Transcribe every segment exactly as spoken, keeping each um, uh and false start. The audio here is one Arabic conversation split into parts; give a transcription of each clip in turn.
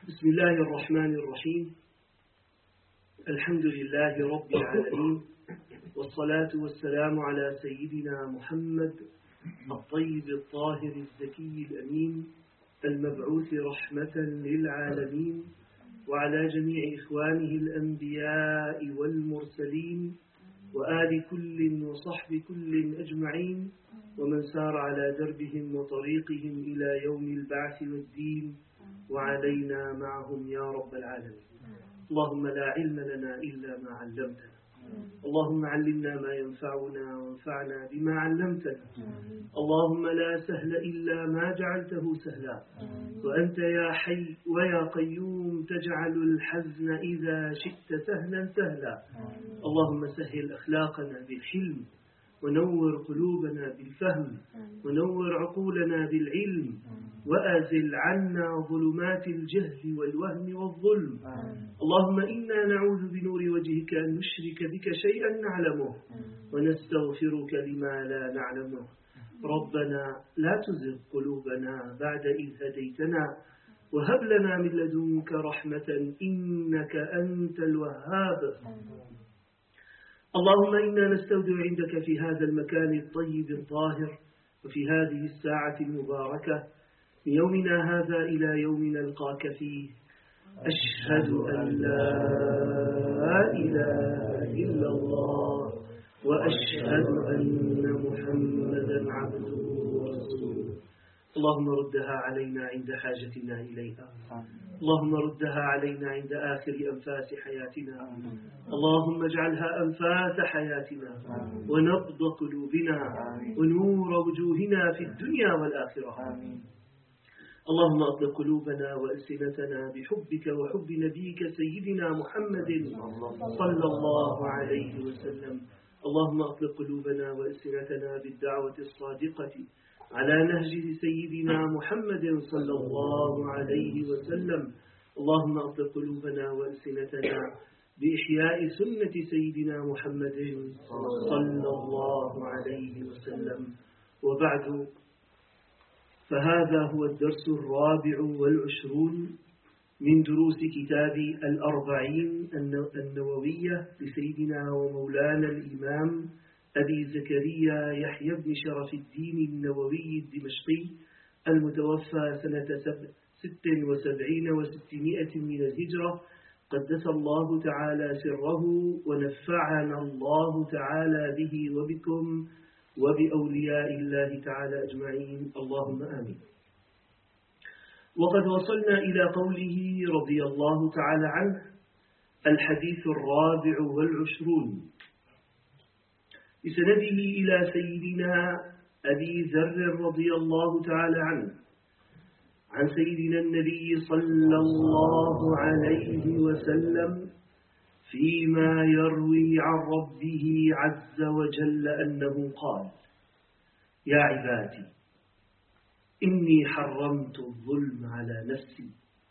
بسم الله الرحمن الرحيم. الحمد لله رب العالمين، والصلاة والسلام على سيدنا محمد الطيب الطاهر الزكي الأمين المبعوث رحمة للعالمين، وعلى جميع إخوانه الأنبياء والمرسلين، وآل كل وصحب كل أجمعين، ومن سار على دربهم وطريقهم إلى يوم البعث والدين، وعلينا معهم يا رب العالمين. اللهم لا علم لنا إلا ما علمتنا، اللهم علمنا ما ينفعنا وانفعنا بما علمتنا. اللهم لا سهل إلا ما جعلته سهلا، وأنت يا حي ويا قيوم تجعل الحزن إذا شئت سهلا سهلا. اللهم سهل أخلاقنا بالحلم، ونور قلوبنا بالفهم، ونور عقولنا بالعلم، وأزل عنا ظلمات الجهل والوهم والظلم. اللهم إنا نعوذ بنور وجهك أن نشرك بك شيئا نعلمه، ونستغفرك لما لا نعلمه. ربنا لا تزغ قلوبنا بعد إذ هديتنا، وهب لنا من لدنك رحمة إنك أنت الوهاب. اللهم إنا نستودع عندك في هذا المكان الطيب الطاهر، وفي هذه الساعة المباركة، من يومنا هذا إلى يوم نلقاك فيه، أشهد أن لا إله إلا الله، وأشهد أن محمدا عبده ورسوله. اللهم ردها علينا عند حاجتنا إليها، اللهم ردها علينا عند آخر أنفاس حياتنا، اللهم اجعلها أنفاس حياتنا ونبض قلوبنا ونور وجوهنا في الدنيا والآخرة. اللهم أطلق قلوبنا وألسنتنا بحبك وحب نبيك سيدنا محمد صلى الله عليه وسلم. اللهم أطلق قلوبنا وألسنتنا بالدعوة الصادقة على نهج سيدنا محمد صلى الله عليه وسلم. اللهم أطلق قلوبنا وألسنتنا بإحياء سنة سيدنا محمد صلى الله عليه وسلم. وبعد، فهذا هو الدرس الرابع والعشرون من دروس كتاب الأربعين النووية لسيدنا ومولانا الإمام أبي زكريا يحيى بن شرف الدين النووي الدمشقي، المتوفى سنة ست وسبعين وستمائة من الهجرة، قدس الله تعالى سره، ونفعنا الله تعالى به وبكم وبأولياء الله تعالى أجمعين، اللهم آمين. وقد وصلنا إلى قوله رضي الله تعالى عنه، الحديث الرابع والعشرون، بسنده إلى سيدنا أبي ذر رضي الله تعالى عنه، عن سيدنا النبي صلى الله عليه وسلم فيما يروي عن ربه عز وجل أنه قال: يا عبادي إني حرمت الظلم على نفسي،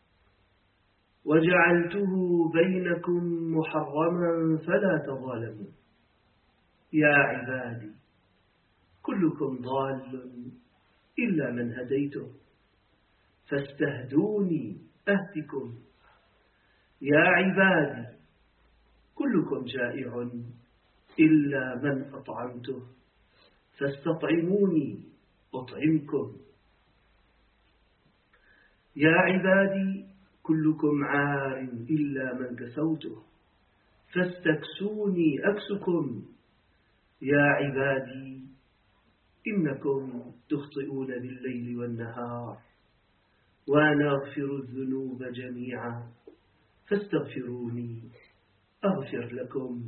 وجعلته بينكم محرما فلا تظالموا. يا عبادي كلكم ضال إلا من هديته، فاستهدوني أهدكم. يا عبادي كلكم جائع إلا من أطعمته، فاستطعموني أطعمكم. يا عبادي كلكم عار إلا من كسوته، فاستكسوني أكسكم. يا عبادي إنكم تخطئون بالليل والنهار، وأنا أغفر الذنوب جميعا، فاستغفروني أغفر لكم.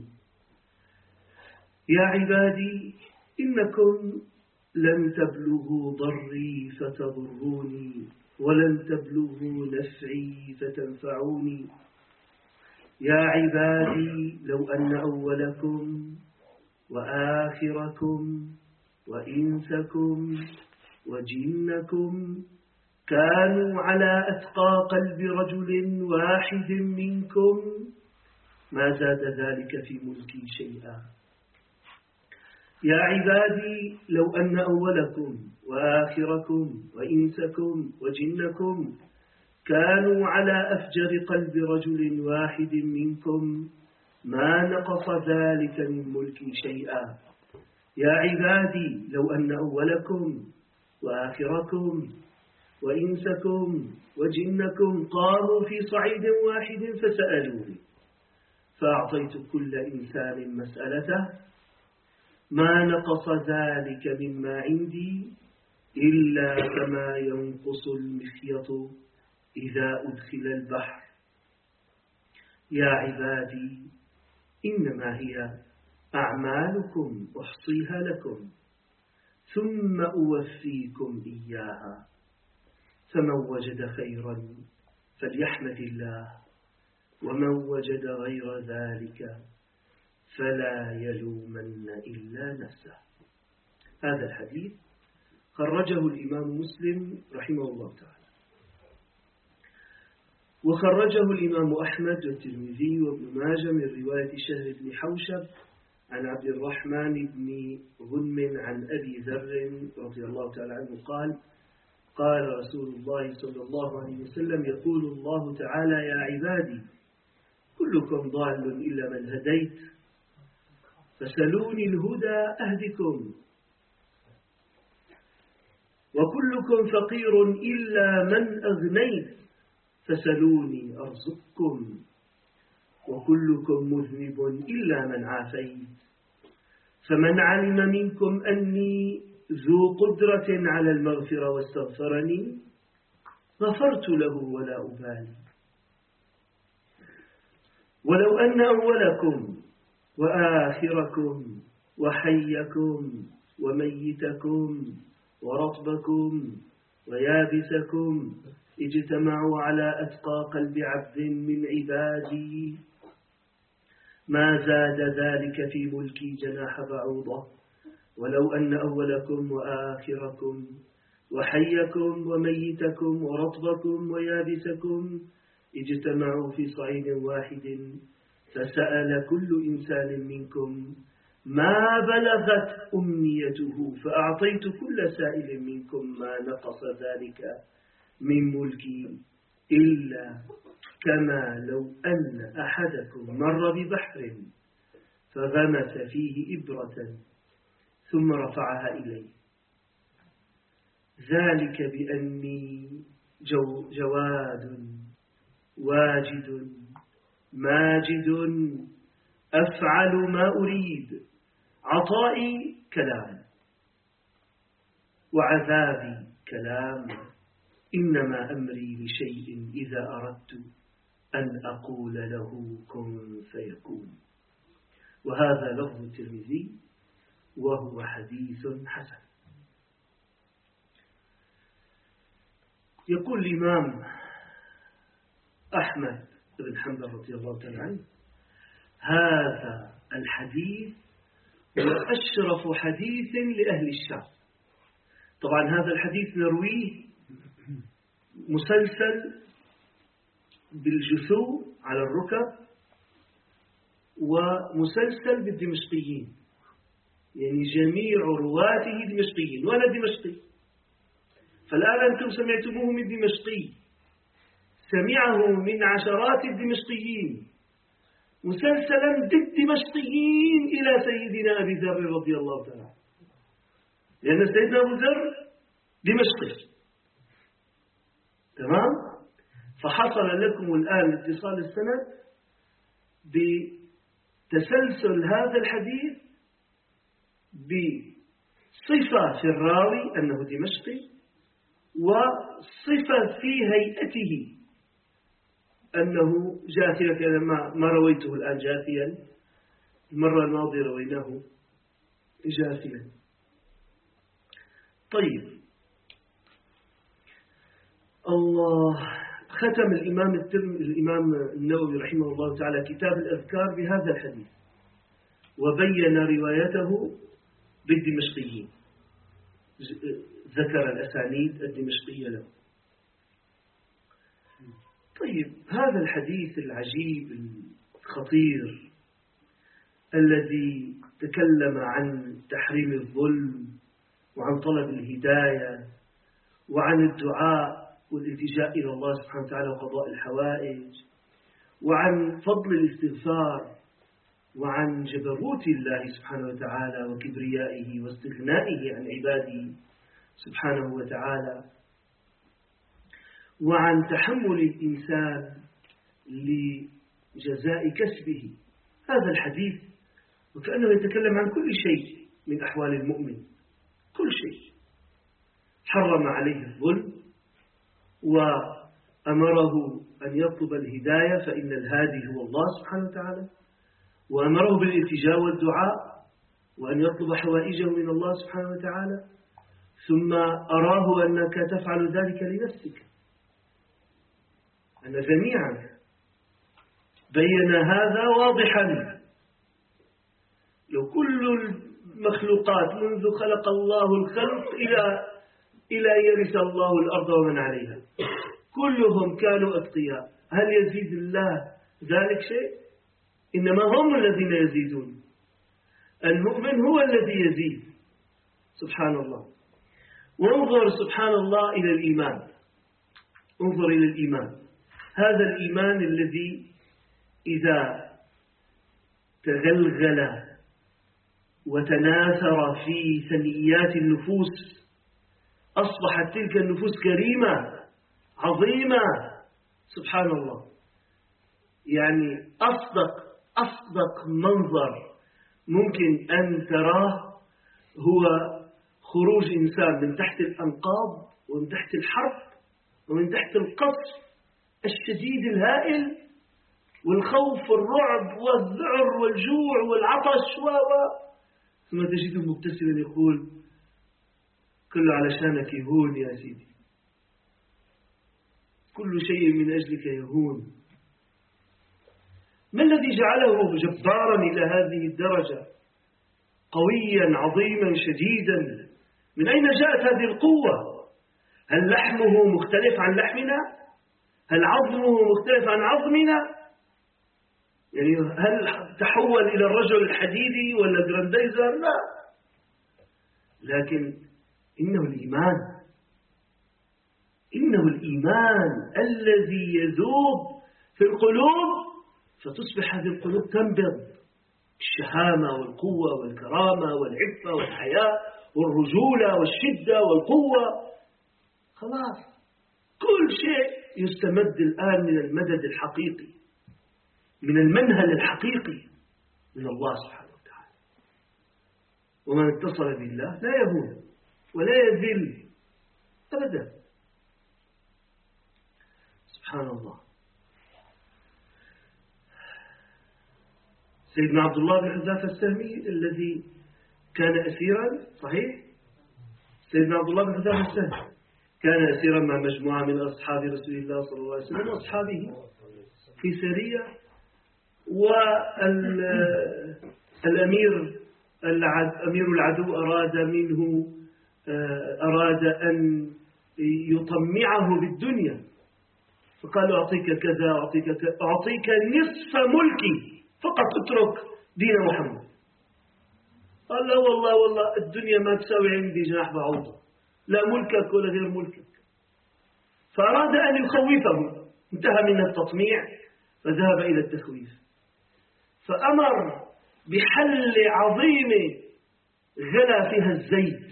يا عبادي إنكم لن تبلغوا ضري فتضروني، ولن تبلغوا نفعي فتنفعوني. يا عبادي لو أن أولكم وآخركم وإنسكم وجنكم كانوا على أتقى قلب رجل واحد منكم ما زاد ذلك في ملكي شيئا. يا عبادي لو أن أولكم وآخركم وإنسكم وجنكم كانوا على أفجر قلب رجل واحد منكم ما نقص ذلك من ملكي شيئا. يا عبادي لو أن أولكم وآخركم وإنسكم وجنكم قاموا في صعيد واحد فسألوني فأعطيت كل إنسان مسألته ما نقص ذلك مما عندي إلا كما ينقص المخيط إذا أدخل البحر. يا عبادي إنما هي أعمالكم أحصيها لكم ثم أوفيكم إياها، فمن وجد خيرا فليحمد الله ومن وجد غير ذلك فلا يلومن إلا نفسه. هذا الحديث خرجه الإمام مسلم رحمه الله تعالى، وخرجه الإمام أحمد والترمذي وابن ماجه من رواية شهر بن حوشب عن عبد الرحمن بن غنم عن أبي ذر رضي الله تعالى عنه قال قال رسول الله صلى الله عليه وسلم يقول الله تعالى يا عبادي كلكم ضال إلا من هديت فسلوني الهدى أهدكم، وكلكم فقير إلا من أغنيت فسلوني أرزقكم، وكلكم مذنب إلا من عافيت، فمن علم منكم أني ذو قدرة على المغفرة واستغفرني غفرت له ولا أبالي. ولو أن أولكم وآخركم وحيكم وميتكم ورطبكم ويابسكم اجتمعوا على أتقى قلب عبد من عبادي ما زاد ذلك في ملكي جناح بعوضة، ولو أن أولكم وآخركم وحيكم وميتكم ورطبكم ويابسكم اجتمعوا في صعيد واحد فسأل كل إنسان منكم ما بلغت أمنيته فأعطيت كل سائل منكم ما نقص ذلك من ملكي إلا كما لو أن أحدكم مر ببحر فغمس فيه إبرة ثم رفعها إليه، ذلك بأني جو جواد واجد ماجد أفعل ما أريد، عطائي كلام وعذابي كلام، إنما أمري لشيء إذا أردت أن أقول له كن فيكون. وهذا لفظ الترمذي وهو حديث حسن. يقول الإمام أحمد بن حنبل رضي الله تعالى عنه هذا الحديث هو أشرف حديث لأهل الشام. طبعا هذا الحديث نرويه مسلسل بالجثو على الركب ومسلسل بالدمشقيين، يعني جميع رواته دمشقيين وأنا دمشقي، فالآن أنتم سمعتموه من دمشقي سمعه من عشرات الدمشقيين مسلسلا بالدمشقيين إلى سيدنا أبي ذر رضي الله تعالى، لأن سيدنا أبو ذر دمشقي. تمام؟ فحصل لكم الآن اتصال السند بتسلسل هذا الحديث بصفة في الراوي أنه دمشقي وصفة في هيئته أنه جاثيا، كان ما رويته الآن جاثيا، المرة الماضية رويناه جاثيا. طيب، الله ختم الإمام الترم الإمام النووي رحمه الله تعالى كتاب الأذكار بهذا الحديث وبين روايته بالدمشقيين، ذكر الأسانيد الدمشقية له. طيب، هذا الحديث العجيب الخطير الذي تكلم عن تحريم الظلم وعن طلب الهداية وعن الدعاء والالتجاء إلى الله سبحانه وتعالى وقضاء الحوائج، وعن فضل الاستغفار، وعن جبروت الله سبحانه وتعالى وكبريائه واستغنائه عن عباده سبحانه وتعالى، وعن تحمل الإنسان لجزاء كسبه. هذا الحديث وكأنه يتكلم عن كل شيء من أحوال المؤمن، كل شيء. حرم عليه الظلم وأمره أن يطلب الهداية فإن الهادي هو الله سبحانه وتعالى، وأمره بالالتجاء والدعاء وأن يطلب حوائجه من الله سبحانه وتعالى، ثم أراه أنك تفعل ذلك لنفسك. أن جميعا بين هذا واضحا. لو كل المخلوقات منذ خلق الله الخلق إلى إلى يرث الله الأرض ومن عليها كلهم كانوا أتقياء، هل يزيد الله ذلك شيء؟ إنما هم الذين يزيدون. المؤمن هو الذي يزيد سبحان الله. وانظر سبحان الله إلى الإيمان، انظر إلى الإيمان، هذا الإيمان الذي إذا تغلغل وتناثر في ثنيات النفوس أصبحت تلك النفوس كريمة عظيمة سبحان الله. يعني أصدق أصدق منظر ممكن أن تراه هو خروج إنسان من تحت الأنقاض ومن تحت الحرب ومن تحت القصف الشديد الهائل والخوف والرعب والذعر والجوع والعطش و و ثم تجده مبتسما يقول كله علشانك يهون يا سيدي، كل شيء من أجلك يهون. ما الذي جعله جبارا إلى هذه الدرجة، قويا عظيما شديدا؟ من أين جاءت هذه القوة؟ هل لحمه مختلف عن لحمنا؟ هل عظمه مختلف عن عظمنا؟ يعني هل تحول إلى الرجل الحديدي ولا جرانديزر؟ لا، لكن إنه الإيمان، إنه الإيمان الذي يذوب في القلوب فتصبح هذه القلوب تنبض الشهامة والقوة والكرامة والعفة والحياة والرجولة والشدة والقوة. خلاص كل شيء يستمد الآن من المدد الحقيقي، من المنهل الحقيقي من الله سبحانه وتعالى. ومن اتصل بالله لا يهون ولا يذل أبدا سبحان الله. سيدنا عبد الله بن حذافة السهمي الذي كان أسيرا، صحيح؟ سيدنا عبد الله بن حذافة السهمي كان أسيرا مع مجموعة من أصحاب رسول الله صلى الله عليه وسلم وأصحابه في سرية، والأمير أمير العدو أراد منه أراد أن يطمعه بالدنيا، فقال أعطيك كذا أعطيك كذا أعطيك نصف ملكي فقط اترك دين محمد. قال لا والله والله الدنيا ما تساوي عندي جناح بعوضة، لا ملكك ولا غير ملكك. فأراد أن يخوفه، انتهى من التطميع فذهب إلى التخويف، فأمر بحل عظيمة غلى فيها الزيت،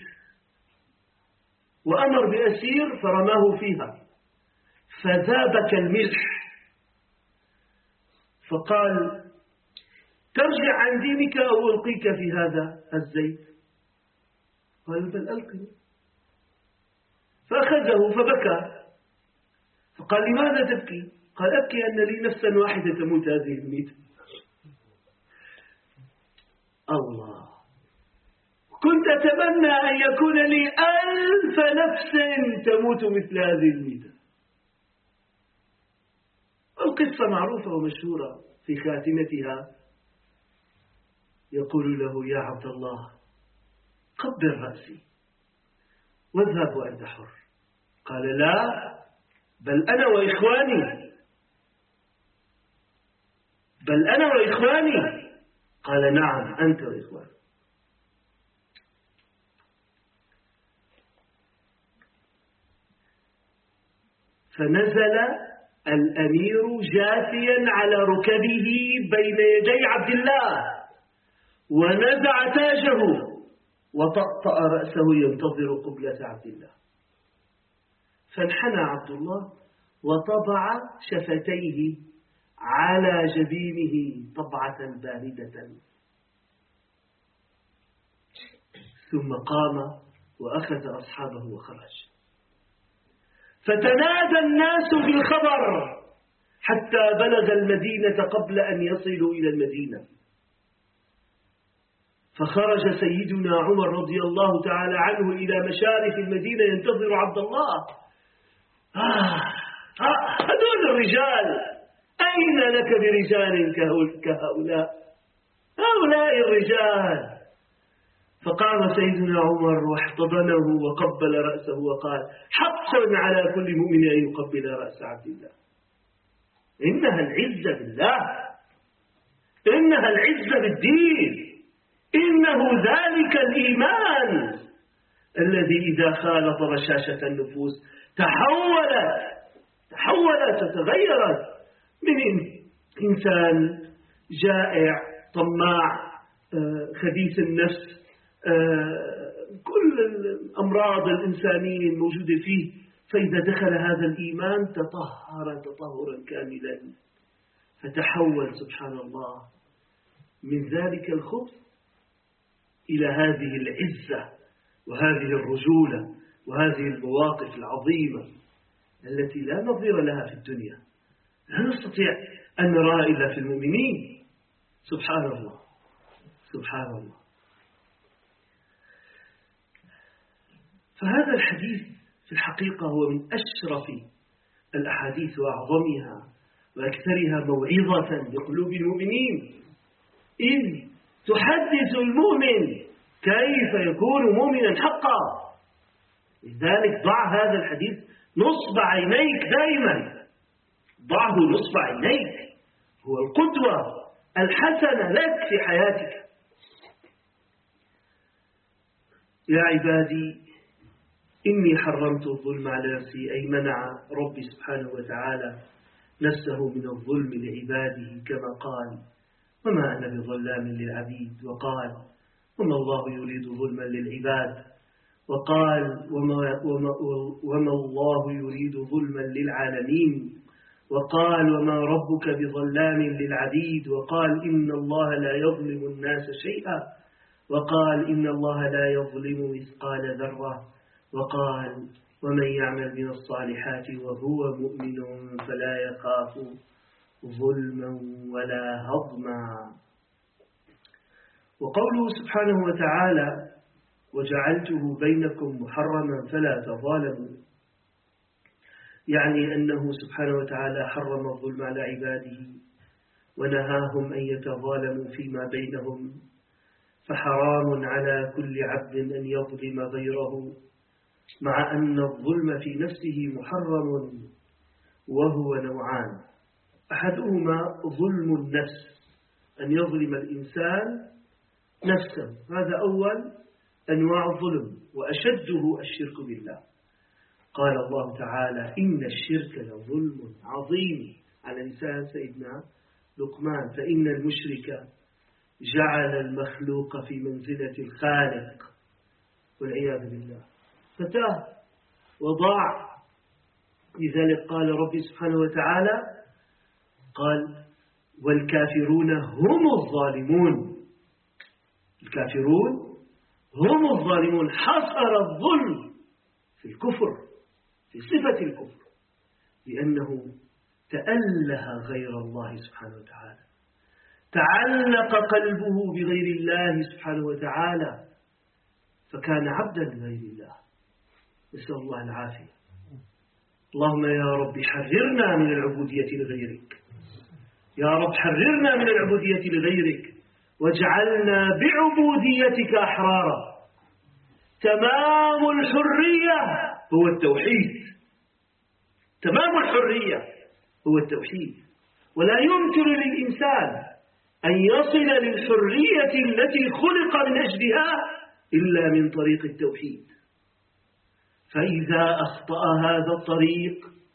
وأمر بأسير فرماه فيها فذاب كالملح، فقال ترجع عن دينك أو ألقيك في هذا الزيت؟ قال بل ألقني. فأخذه فبكى، فقال لماذا تبكي؟ قال أبكي أن لي نفسا واحدة تموت هذه الميتة. الله، كنت أتمنى أن يكون لي ألف نفس تموت مثل هذه الميتة. القصة معروفة ومشهورة، في خاتمتها يقول له يا عبد الله قبل رأسي واذهب وأنت حر. قال لا، بل أنا وإخواني، بل أنا وإخواني. قال نعم أنت وإخواني. فنزل الأمير جاثيا على ركبه بين يدي عبد الله، ونزع تاجه وطأطأ رأسه ينتظر قبلة عبد الله. فانحنى عبد الله وطبع شفتيه على جبينه طبعة باردة، ثم قام وأخذ أصحابه وخرج. فتنادى الناس بالخبر حتى بلغ المدينة قبل أن يصلوا إلى المدينة. فخرج سيدنا عمر رضي الله تعالى عنه إلى مشارف المدينة ينتظر عبد الله. آه آه هذول الرجال، أين لك برجال كهؤلاء؟ هؤلاء الرجال. فقام سيدنا عمر واحتضنه وقبل رأسه وقال: حق على كل مؤمن أن يقبل رأس عبد الله، إنها العزة بالله، إنها العزة بالدين، إنه ذلك الإيمان الذي إذا خالط بشاشة النفوس تحولت تحولت وتغيرت من إنسان جائع طماع خبيث النفس، كل الأمراض الإنسانية الموجودة فيه، فإذا دخل هذا الإيمان تطهر تطهرا كاملا، فتحول سبحان الله من ذلك الخبث إلى هذه العزة وهذه الرجولة وهذه المواقف العظيمة التي لا نظير لها في الدنيا، لا نستطيع أن نراها إلا في المؤمنين. سبحان الله سبحان الله. فهذا الحديث في الحقيقة هو من أشرف الأحاديث وأعظمها وأكثرها موعظة لقلوب المؤمنين، إذ تحدث المؤمن كيف يكون مؤمنا حقا. لذلك ضع هذا الحديث نصب عينيك دائما، ضعه نصب عينيك، هو القدوة الحسنة لك في حياتك. يا عبادي إني حرمت الظلم على نفسي، أي منع ربي سبحانه وتعالى نفسه من الظلم لعباده، كما قال: وما أنا بظلام للعبيد، وقال: وما الله يريد ظلما للعباد، وقال: وما, وما, وما الله يريد ظلما للعالمين، وقال: وما ربك بظلام للعبيد، وقال: إن الله لا يظلم الناس شيئا، وقال: إن الله لا يظلم مثقال ذرة، وقال: ومن يعمل من الصالحات وهو مؤمن فلا يخاف ظلما ولا هضما. وقوله سبحانه وتعالى: وجعلته بينكم محرما فلا تظالموا، يعني أنه سبحانه وتعالى حرم الظلم على عباده ونهاهم أن يتظالموا فيما بينهم، فحرام على كل عبد أن يظلم غيره، مع أن الظلم في نفسه محرم، وهو نوعان: أحدهما ظلم النفس، أن يظلم الإنسان نفسه، هذا أول أنواع الظلم، وأشده الشرك بالله. قال الله تعالى: إن الشرك لظلم عظيم، على لسان سيدنا لقمان، فإن المشرك جعل المخلوق في منزلة الخالق والعياذ بالله، فتاه وضاع. لذلك قال ربي سبحانه وتعالى: قال: والكافرون هم الظالمون، الكافرون هم الظالمون، حصر الظلم في الكفر، في صفة الكفر، لأنه تأله غير الله سبحانه وتعالى، تعلق قلبه بغير الله سبحانه وتعالى، فكان عبدا لغير الله. نسأل الله العافية. اللهم يا رب حررنا من العبودية لغيرك، يا رب حررنا من العبودية لغيرك، واجعلنا بعبوديتك أحرارا. تمام الحرية هو التوحيد، تمام الحرية هو التوحيد، ولا يمكن للإنسان أن يصل للحرية التي خلق من أجلها إلا من طريق التوحيد. فإذا أخطأ هذا الطريق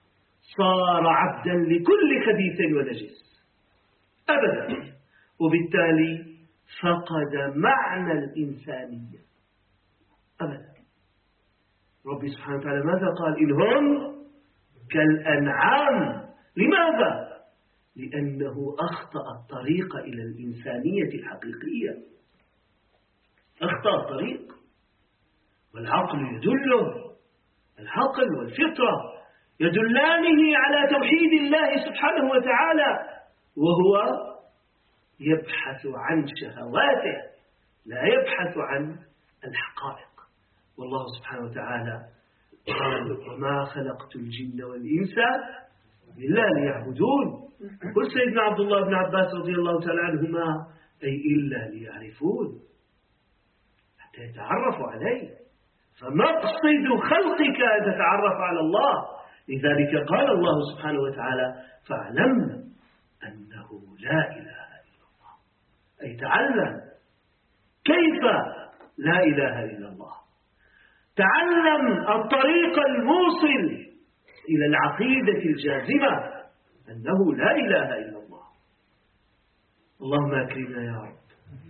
صار عبدا لكل خبيث ونجس أبدا، وبالتالي فقد معنى الإنسانية أبدا. ربي سبحانه وتعالى ماذا قال؟ إن هم كالأنعام. لماذا؟ لأنه أخطأ الطريق إلى الإنسانية الحقيقية، أخطأ الطريق، والعقل يدله، العقل والفطرة يدلانه على توحيد الله سبحانه وتعالى، وهو يبحث عن شهواته لا يبحث عن الحقائق. والله سبحانه وتعالى قال وما خلقت الجن والإنس إلا ليعبدون. قل سيدنا عبد الله بن عباس رضي الله تعالى عنهما أي إلا ليعرفون، حتى يتعرفوا عليه، فمقصد خلقك أن تتعرف على الله. لذلك قال الله سبحانه وتعالى فاعلم أنه لا إله إلا الله، أي تعلم كيف لا إله إلا الله، تعلم الطريق الموصل إلى العقيدة الجازمة أنه لا إله إلا الله. اللهم أكرمنا يا رب.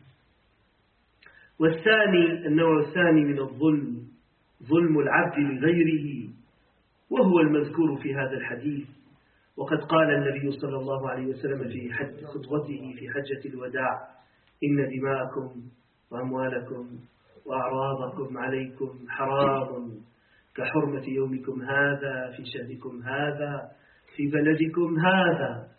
والثاني، النوع الثاني من الظلم، ظلم العبد لغيره، وهو المذكور في هذا الحديث. وقد قال النبي صلى الله عليه وسلم في حج خطبته في حجة الوداع إن دماءكم وأموالكم وأعراضكم عليكم حرام كحرمة يومكم هذا في شهركم هذا في بلدكم هذا.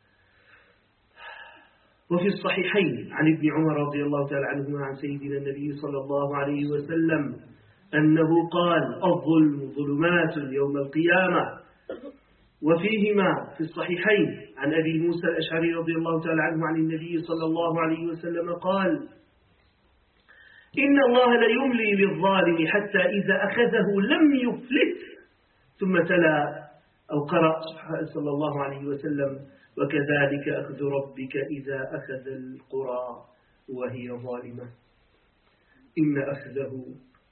وفي الصحيحين عن ابن عمر رضي الله تعالى عنهما عن سيدنا النبي صلى الله عليه وسلم أنه قال الظلم ظلمات يوم القيامة. وفيهما في الصحيحين عن أبي موسى الأشعري رضي الله تعالى عنه عن النبي صلى الله عليه وسلم قال إن الله ليملي للظالم حتى إذا أخذه لم يفلت. ثم تلا أو قرأ صلى الله عليه وسلم وكذلك أخذ ربك إذا أخذ القرى وهي ظالمة إن أخذه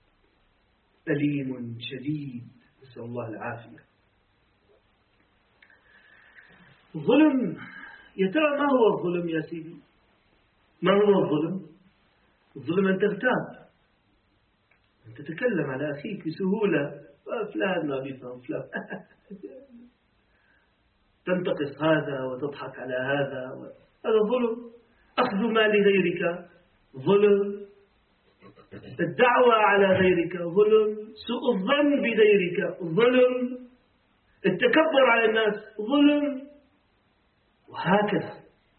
أليم شديد، نسأل الله العافية. ظلم، يا ترى ما هو الظلم يا سيدي؟ ما هو الظلم؟ الظلم أن تغتاب، أن تتكلم على أخيك بسهولة، فلان ما بيفهم فلان تنتقص هذا وتضحك على هذا، هذا ظلم. أخذ مال غيرك ظلم، الدعوة على غيرك ظلم، سوء الظن بغيرك ظلم، التكبر على الناس ظلم، وهكذا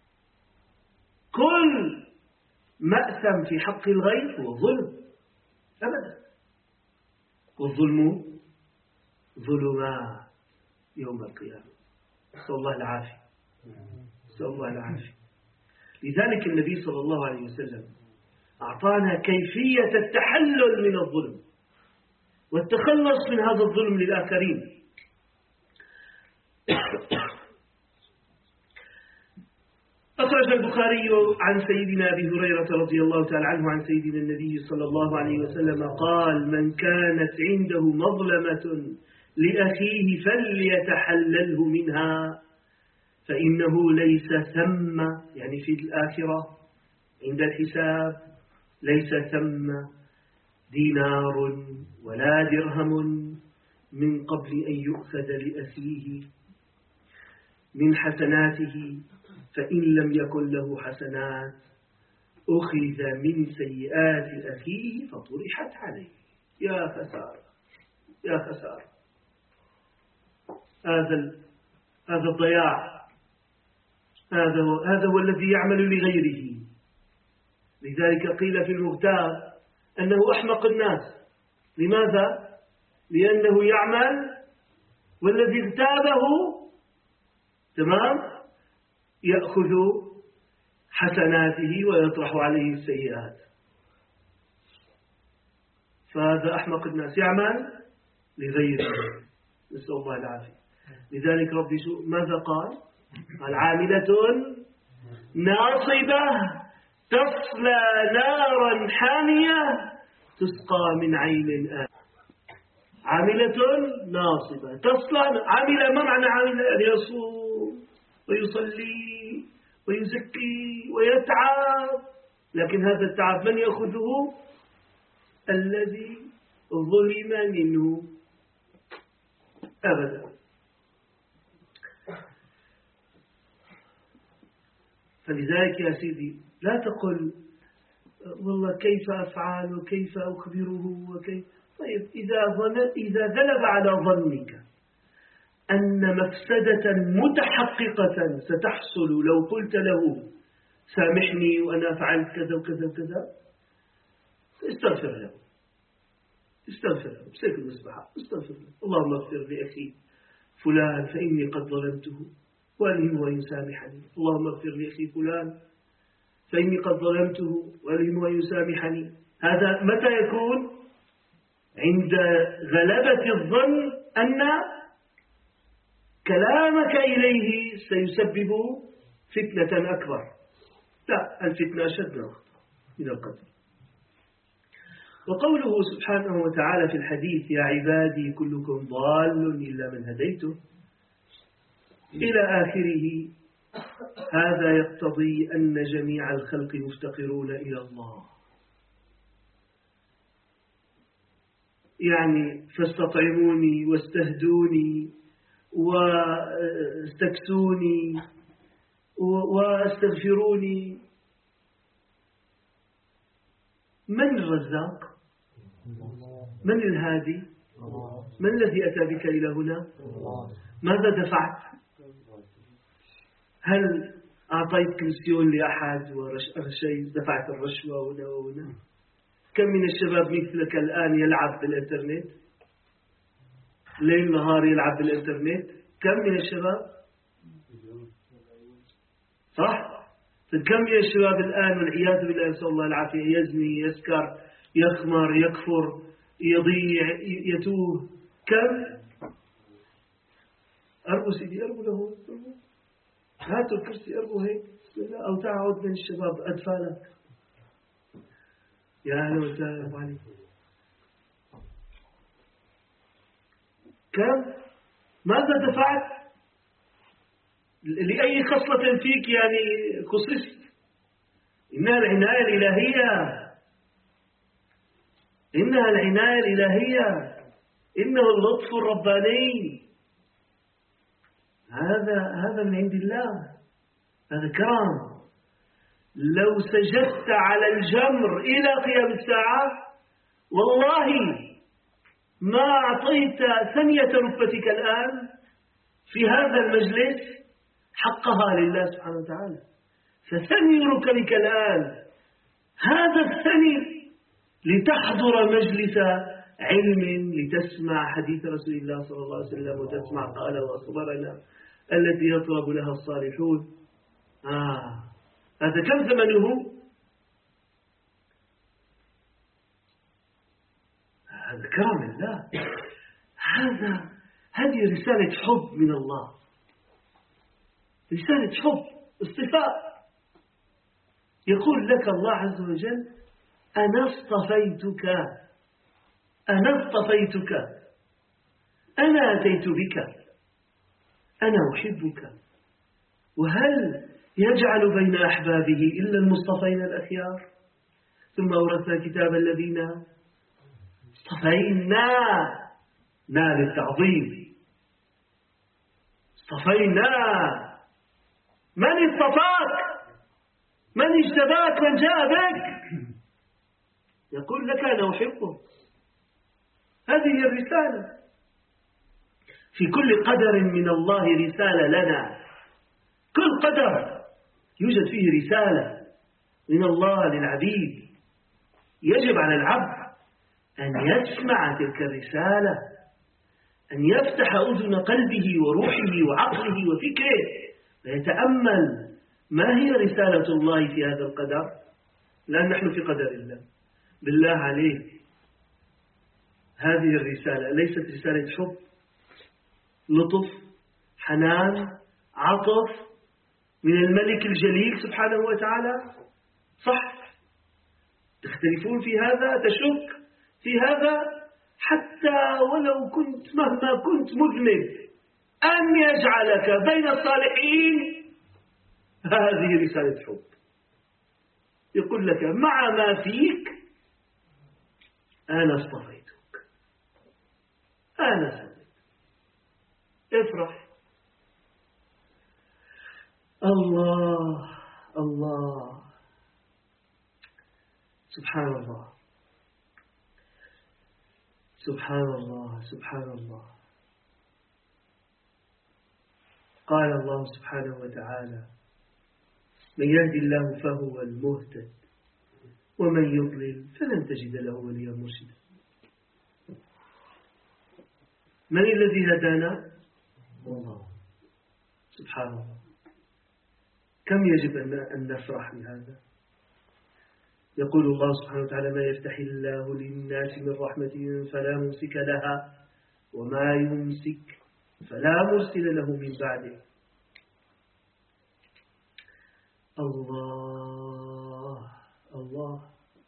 كل مأثم في حق الغير هو ظلم أبدا. والظلم ظلمات يوم القيامة، نسأل الله العافية، نسأل الله العافية. لذلك النبي صلى الله عليه وسلم أعطانا كيفية التحلل من الظلم والتخلص من هذا الظلم للآخرين. أخرج البخاري عن سيدنا أبي هريرة رضي الله تعالى عنه عن سيدنا النبي صلى الله عليه وسلم قال من كانت عنده مظلمة لأخيه فليتحلله منها فإنه ليس ثم، يعني في الآخرة عند الحساب، ليس ثم دينار ولا درهم من قبل أن يؤخذ لأخيه من حسناته، فإن لم يكن له حسنات أخذ من سيئات أخيه فطرحت عليه. يا خسارة يا خسارة، هذا هذا الضياع، هذا هو, هذا هو الذي يعمل لغيره. لذلك قيل في المغتاب أنه أحمق الناس. لماذا؟ لأنه يعمل والذي اغتابه تمام يأخذ حسناته ويطرح عليه السيئات. فهذا أحمق الناس، يعمل لغيره، نسأل الله العافية. لذلك ربي ماذا قال؟ العاملة ناصبة تصلى نارا حامية تسقى من عين آنية. عاملة ناصبة تصلى. عاملة ما معنى عاملة؟ يعني يصوم ويصلي ويزكي ويتعب، لكن هذا التعب من يأخذه؟ الذي ظلم منه أبدا. فلذلك يا سيدي لا تقل والله كيف أفعل وكيف أخبره وكيف. طيب إذا ظن إذا غلب على ظنك أن مفسدة متحققة ستحصل لو قلت له سامحني وأنا فعلت كذا وكذا وكذا، استغفر له، استغفر له بسيف المصباح، استغفر له. اللهم اغفر لأخي فلان فإني قد ظلمته وألهمه أن يسامحني. اللهم اغفر لأخي فلان فإني قد ظلمته وألهمه أن يسامحني. هذا متى يكون؟ عند غلبة الظن أن كلامك إليه سيسبب فتنة أكبر. لا، الفتنة أشد من القتل. وقوله سبحانه وتعالى في الحديث يا عبادي كلكم ضال إلا من هديته إلى آخره، هذا يقتضي أن جميع الخلق مفتقرون إلى الله. يعني فاستطعموني واستهدوني واستكسوني واستغفروني. من الرزاق؟ من الهادي؟ من الذي أتى بك إلى هنا؟ ماذا دفعت؟ هل أعطيت كمسيون لأحد ورشي دفعت الرشوة هنا وهنا؟ كم من الشباب مثلك الآن يلعب بالإنترنت ليل نهار، يلعب بالإنترنت؟ كم من الشباب؟ صح؟ كم من الشباب الآن والعياذ بالله نسأل الله العافية يزني، يسكر، يخمر، يكفر، يضيع، يتوه؟ كم؟ أربو سيدي، أربو له، هاتوا الكرسي أربو هيك أو تعود من الشباب أدفالك. يا أهلا وسهلا عليكم. كم؟ ماذا دفعت؟ لأي خصلة فيك يعني خصصت؟ إنها العناية الإلهية، إنها العناية الإلهية، إنه اللطف الرباني. هذا هذا من عند الله، هذا كرم. لو سجدت على الجمر إلى قيام الساعة والله ما أعطيت ثانية ركبتك الآن في هذا المجلس حقها لله سبحانه وتعالى. فثني ركبك الآن هذا الثني لتحضر مجلس علم، لتسمع حديث رسول الله صلى الله عليه وسلم وتسمع قال وأخبرنا التي يطلب لها الصالحون. آه هذا كم زمنه؟ هذا كرم الله. هذا هذه رسالة حب من الله، رسالة حب اصطفاء. يقول لك الله عز وجل أنا اصطفيتك، أنا اصطفيتك، أنا أتيت بك، أنا أحبك. وهل يجعل بين أحبابه إلا المصطفين الأخيار؟ ثم أورثنا كتاب الذين اصطفينا، نا للتعظيم، اصطفينا. من اصطفاك؟ من اجتباك؟ من جاء بك؟ يقول لك أنا أحبه. هذه الرسالة. في كل قدر من الله رسالة لنا، كل قدر يوجد فيه رسالة من الله للعبيد. يجب على العبد أن يسمع تلك الرسالة، أن يفتح أذن قلبه وروحه وعقله وفكره ويتأمل ما هي رسالة الله في هذا القدر. لأن نحن في قدر الله. بالله عليك، هذه الرسالة ليست رسالة حب، لطف، حنان، عطف من الملك الجليل سبحانه وتعالى؟ صح؟ تختلفون في هذا؟ تشك في هذا؟ حتى ولو كنت مهما كنت مذنب أن يجعلك بين الصالحين، هذه رسالة حب. يقول لك مع ما فيك أنا اصطفيتك، أنا سويت، افرح. الله الله سبحان الله سبحان الله سبحان الله. قال الله سبحانه وتعالى: من يهدي الله فهو المهتد ومن يضلل فلن تجد له وليا مرشدا. من الذي هدانا؟ الله سبحان الله. كم يجب أن نفرح بهذا؟ يقول الله سبحانه وتعالى: ما يفتح الله للناس من رحمة فلا ممسك لها وما يمسك فلا مرسل له من بعده. الله الله.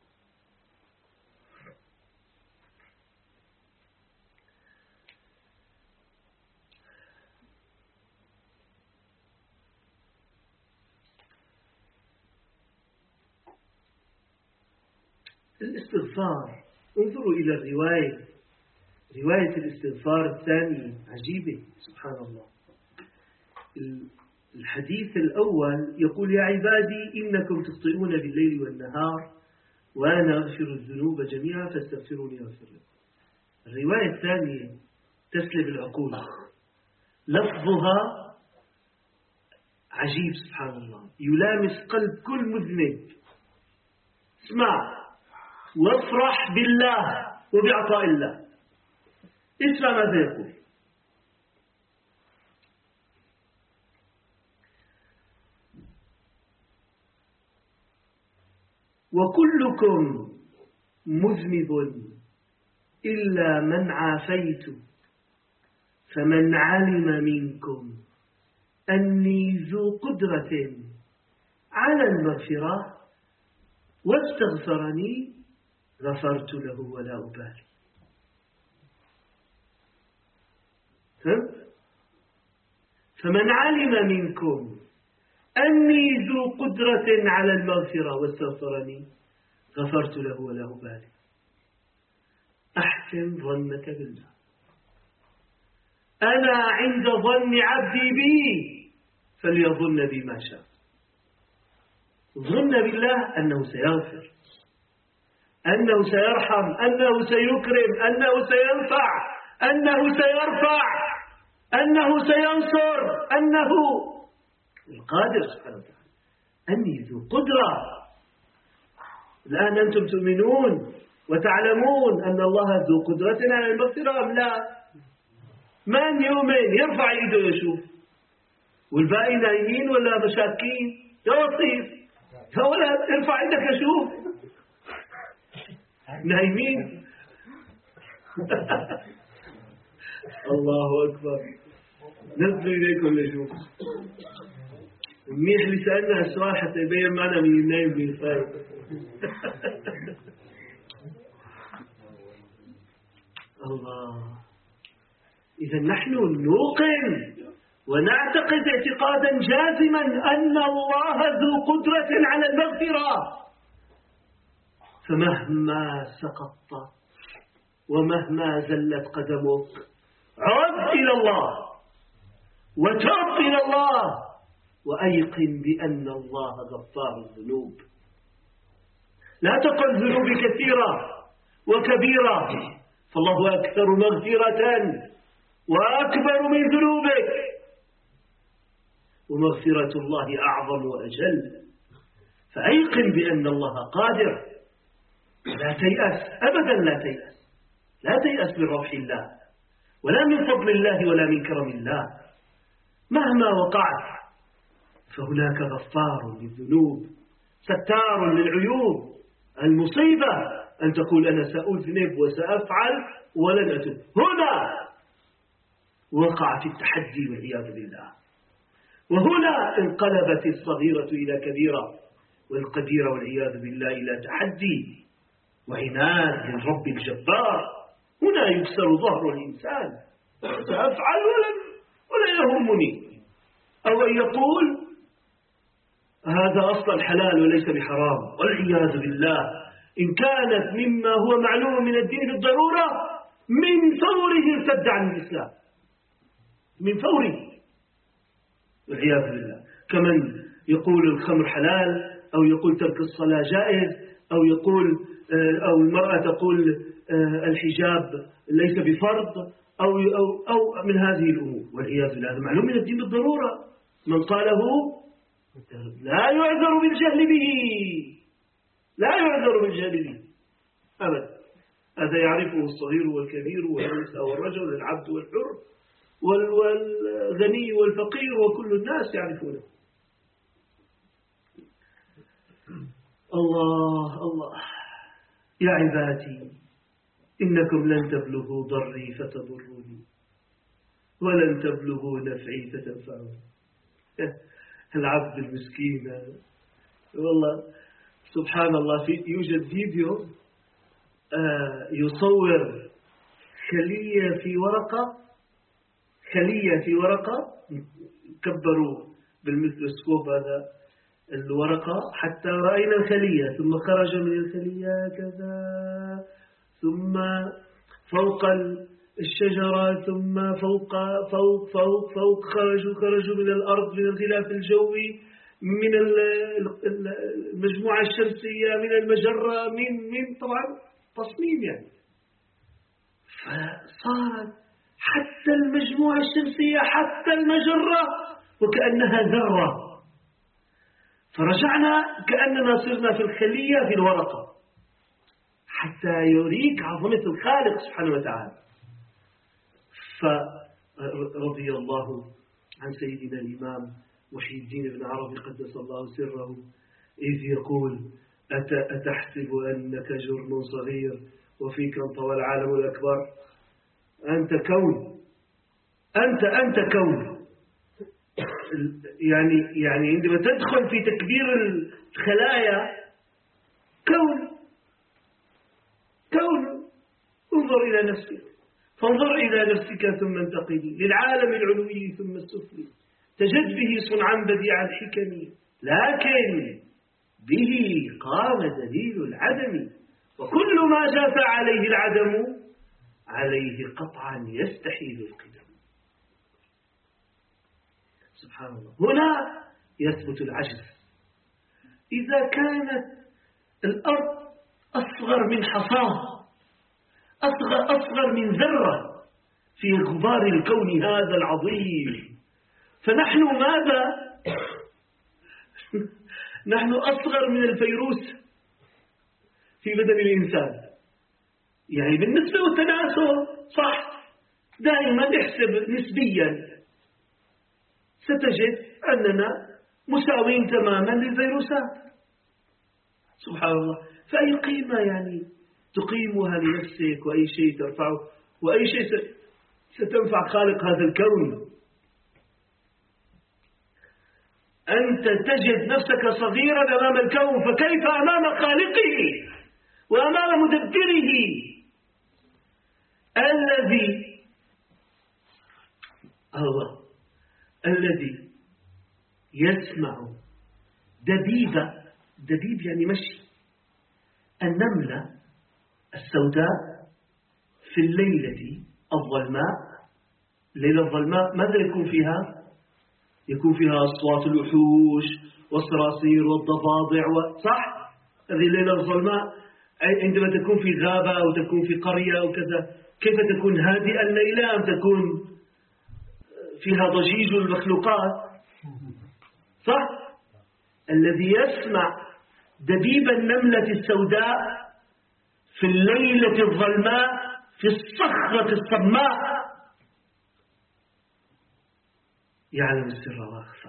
الاستغفار، انظروا إلى الرواية، رواية الاستغفار الثانية عجيبة سبحان الله. الحديث الأول يقول: يا عبادي إنكم تخطئون بالليل والنهار وأنا أغفر الذنوب جميعا فاستغفروني أغفر لكم. الرواية الثانية تسلب العقول، لفظها عجيب سبحان الله، يلامس قلب كل مذنب. اسمع وافرح بالله وبعطاء الله. اسمع ماذا يقول: وكلكم مذنب إلا من عافيت، فمن علم منكم أني ذو قدرة على المغفرة واستغفرني غفرت له ولا أبالي. فمن علم منكم أني ذو قدرة على المغفرة واستغفرني غفرت له ولا أبالي. أحسن ظنك بالله، أنا عند ظن عبدي بي فليظن بي ما شاء. ظن بالله أنه سيغفر، أنه سيرحم، أنه سيكرم، أنه سينفع، أنه سيرفع، أنه سينصر، أنه القادر سبحانه وتعالى، أني ذو قدرة. الآن أنتم تؤمنون وتعلمون أن الله ذو قدرة على المغفرة أم لا؟ من يؤمن يرفع يده يشوف، والباقي نايمين ولا مشاكين؟ يا لطيف يا ولد ارفع يدك أشوف. نايمين. الله أكبر. نزلوا إليكم لشوف. منيح اللي سألنا السؤال حتى يبين معنا من النايم من الفايد. الله. إذا نحن نوقن ونعتقد اعتقادا جازما أن الله ذو قدرة على المغفرة، فمهما سقطت ومهما زلت قدمك عد إلى الله وتب إلى الله وأيقن بأن الله غفار الذنوب. لا تقل ذنوبي كثيرة وكبيرة، فالله أكثر مغفرة وأكبر من ذنوبك، ومغفرة الله أعظم وأجل. فأيقن بأن الله قادر. لا تيأس أبدا، لا تيأس، لا تيأس من روح الله ولا من فضل الله ولا من كرم الله. مهما وقعت فهناك غفار للذنوب ستار للعيوب. المصيبة أن تقول أنا سأذنب وسأفعل ولن أتوب. هنا وقع في التحدي والعياذ بالله، وهنا انقلبت الصغيرة إلى كبيرة والكبيرة والعياذ بالله إلى تحدي وعناد للرب الجبار. هنا يكسر ظهر الإنسان، سأفعل ولا, ولا يهمني. أو أن يقول هذا أصلا حلال وليس بحرام، والعياذ بالله. إن كانت مما هو معلوم من الدين بالضرورة من فوره ارتد عن الإسلام، من فوره، والعياذ بالله. كمن يقول الخمر حلال، أو يقول ترك الصلاة جائز، أو يقول أو المرأة تقول الحجاب ليس بفرض، أو أو أو من هذه الأمور، والعياذ بالله. هذا معلوم من الدين بالضرورة، من قاله لا يعذر بالجهل به، لا يعذر بالجهل به أبدا. هذا يعرفه الصغير والكبير والأنثى والرجل والعبد والحر والغني والفقير، وكل الناس يعرفونه. الله الله. يا عبادي إنكم لن تبلغوا ضري فتضروني، ولن تبلغوا نفعي فتنفعوني. العبد المسكين والله سبحان الله. في يوجد فيديو آه يصور خلية في ورقة، خلية في ورقة، كبروا بالميكروسكوب هذا الورقة حتى رأينا الخلية، ثم خرج من الخلية كذا، ثم فوق الشجرة، ثم فوق فوق فوق فوق خرجوا خرجوا من الأرض، من الغلاف الجوي، من المجموعة الشمسية، من المجرة، من من طبعا تصميم يعني. فصارت حتى المجموعة الشمسية حتى المجرة وكأنها ذرة. فرجعنا كأننا صرنا في الخلية في الورقة، حتى يريك عظمة الخالق سبحانه وتعالى. فرضي الله عن سيدنا الإمام محي الدين بن عربي قدس الله سره، إذ يقول أتحسب أنك جرم صغير وفيك انطوى العالم الأكبر. أنت كون، أنت أنت كون. يعني يعني عندما تدخل في تكبير الخلايا كون كون انظر إلى نفسك، فانظر إلى نفسك ثم انتقلي للعالم العلوي ثم السفلي، تجد به صنعا بديع الحكم، لكن به قام دليل العدم، وكل ما جاف عليه العدم عليه قطعا يستحيل القدم. سبحان الله. هنا يثبت العجز. إذا كانت الأرض أصغر من حصاة، أصغر, أصغر من ذرة في غبار الكون هذا العظيم، فنحن ماذا؟ نحن أصغر من الفيروس في بدن الإنسان. يعني بالنسبة للتناسل صح، دائما احسب نسبيا ستجد أننا مساوين تماما للفيروسات. سبحان الله. فأي قيمة يعني تقيمها لنفسك، وأي شيء ترفعه، وأي شيء ستنفع خالق هذا الكون. أنت تجد نفسك صغيرا أمام الكون، فكيف أمام خالقه وأمام مدبره الذي الله الذي يسمع دبيب دبيب يعني مشي النملة السوداء في الليلة الظلماء. الليلة الظلماء ماذا يكون فيها؟ يكون فيها أصوات الوحوش والصراصير والضفادع، صح؟ هذه الليلة الظلماء عندما تكون في غابة أو تكون في قرية أو كذا، كيف تكون هادئة الليلة أم تكون فيها ضجيج المخلوقات؟ صح؟ الذي يسمع دبيب النملة السوداء في الليلة الظلماء في الصخرة الصماء يعلم السر وأخفى،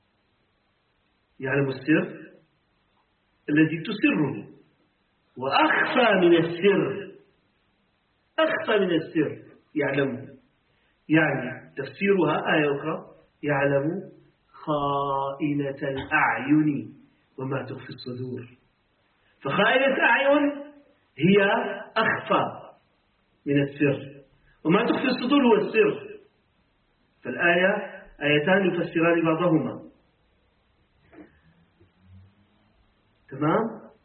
يعلم السر الذي تسره وأخفى من السر، أخفى من السر يعلمه. يعني تفسيرها آية أخرى يعلم خائنة الأعين وما تخفي الصدور. فخائنة أعين هي أخفى من السر، وما تخفي الصدور هو السر. فالآية آيتان يفسران بعضهما. تمام؟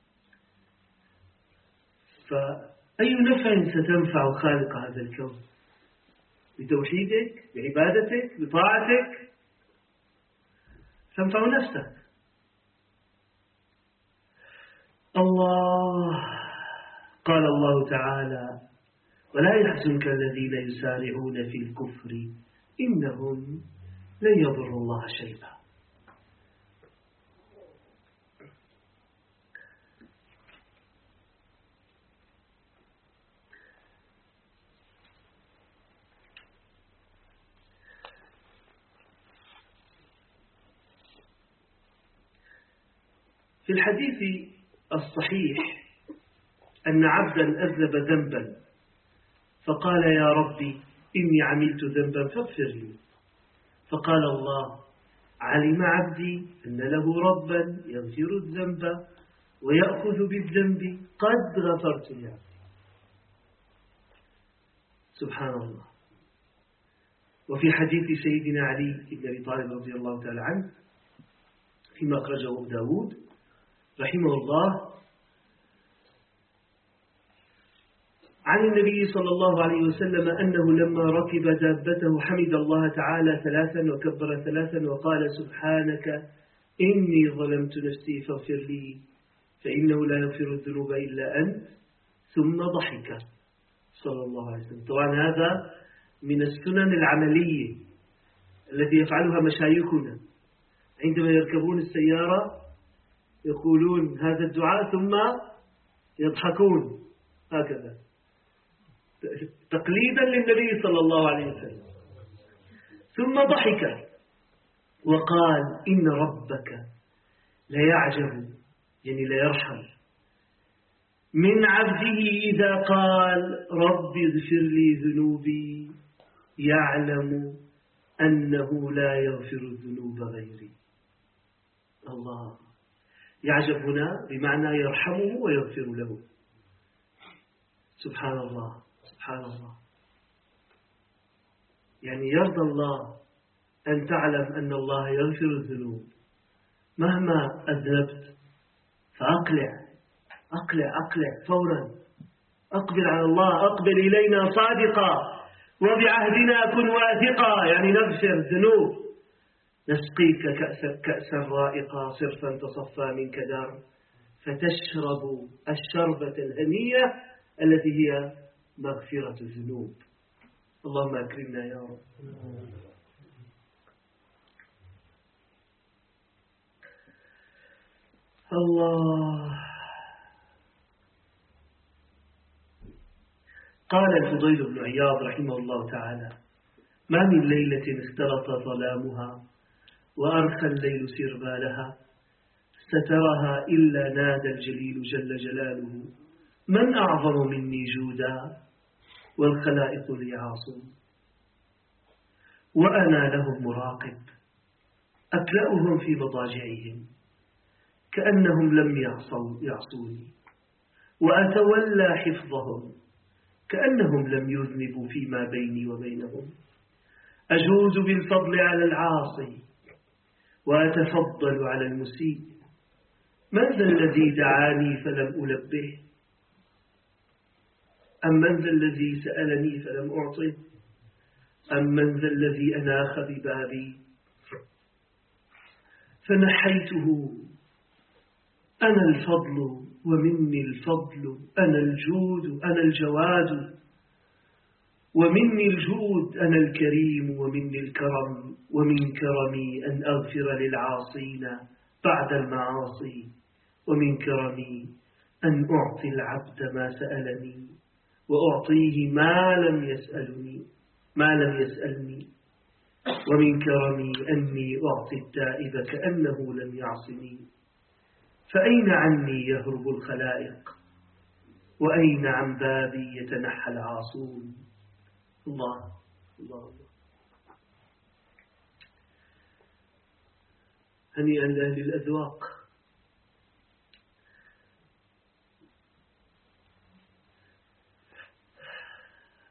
فأي نفع ستنفع خالق هذا الكون؟ بتوحيدك، بعبادتك، بطاعتك، تنفع نفسك. الله قال الله تعالى: ولا يحزنك الذين يسارعون في الكفر إنهم لن يضروا الله شيئا. في الحديث الصحيح أن عبدا أذنب ذنبا فقال: يا ربي إني عملت ذنبا فاغفر لي. فقال الله: علم عبدي أن له ربا يغفر الذنب ويأخذ بالذنب، قد غفرت لعبدي. سبحان الله. وفي حديث سيدنا علي بن أبي طالب رضي الله تعالى عنه فيما أخرجه أبو داود رحمه الله عن النبي صلى الله عليه وسلم أنه لما ركب دابته حمد الله تعالى ثلاثا وكبر ثلاثا وقال: سبحانك إني ظلمت نفسي فاغفر لي فإنه لا يغفر الذنوب إلا أنت، ثم ضحك صلى الله عليه وسلم. طبعا هذا من السنن العملية التي يفعلها مشايخنا عندما يركبون السيارة، يقولون هذا الدعاء ثم يضحكون هكذا تقليدا للنبي صلى الله عليه وسلم. ثم ضحك وقال: إن ربك لا يعجب، يعني لا يرحم، من عبده إذا قال: رب اغفر لي ذنوبي، يعلم أنه لا يغفر الذنوب غيري. الله يعجب هنا بمعنى يرحمه ويغفر له. سبحان الله سبحان الله. يعني يرضى الله أن تعلم أن الله يغفر الذنوب مهما أذنبت، فأقلع أقلع أقلع فورا، أقبل على الله، أقبل إلينا صادقا، وبعهدنا كن واثقا، يعني نغفر الذنوب. نسقيك كأسا, كأسا رائقا صرفا تصفى من كدار، فتشرب الشربة الهنية التي هي مغفرة الذنوب. اللهم أكرمنا يا رب. الله. قال الفضيل بن عياض رحمه الله تعالى: ما من ليلة اختلط ظلامها وأرخى الليل سربالها سترها إلا نادى الجليل جل جلاله: من أعظم مني جودا والخلائق لي عاصم، وأنا لهم مراقب أكلأهم في مضاجعهم كأنهم لم يعصوا يعصوني، وأتولى حفظهم كأنهم لم يذنبوا فيما بيني وبينهم، أجود بالفضل على العاصي وأتفضل على المسيء، من ذا الذي دعاني فلم ألبه، أم من ذا الذي سألني فلم أعطه، أم من ذا الذي أناخ ببابي فنحيته. أنا الفضل ومني الفضل، أنا الجود أنا الجواد، ومني الجود أنا الكريم، ومني الكرم، ومن كرمي أن أغفر للعاصين بعد المعاصي، ومن كرمي أن أعطي العبد ما سألني وأعطيه ما لم يسألني ما لم يسألني، ومن كرمي أني أعطي التائب كأنه لم يعصني. فأين عني يهرب الخلائق وأين عن بابي يتنحى العاصون. الله الله الله. هنيئا لأهل الأذواق.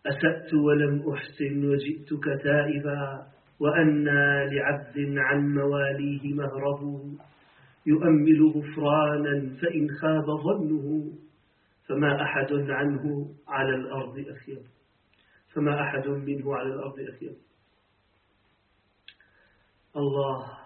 أسأت ولم أحسن وجئتك تائبا وأنى لعبد عن مواليه مهرب يؤمل غفرانا فإن خاب ظنه فما أحد عنه على الأرض أخيب فما أحد منه على الأرض أخيب. الله.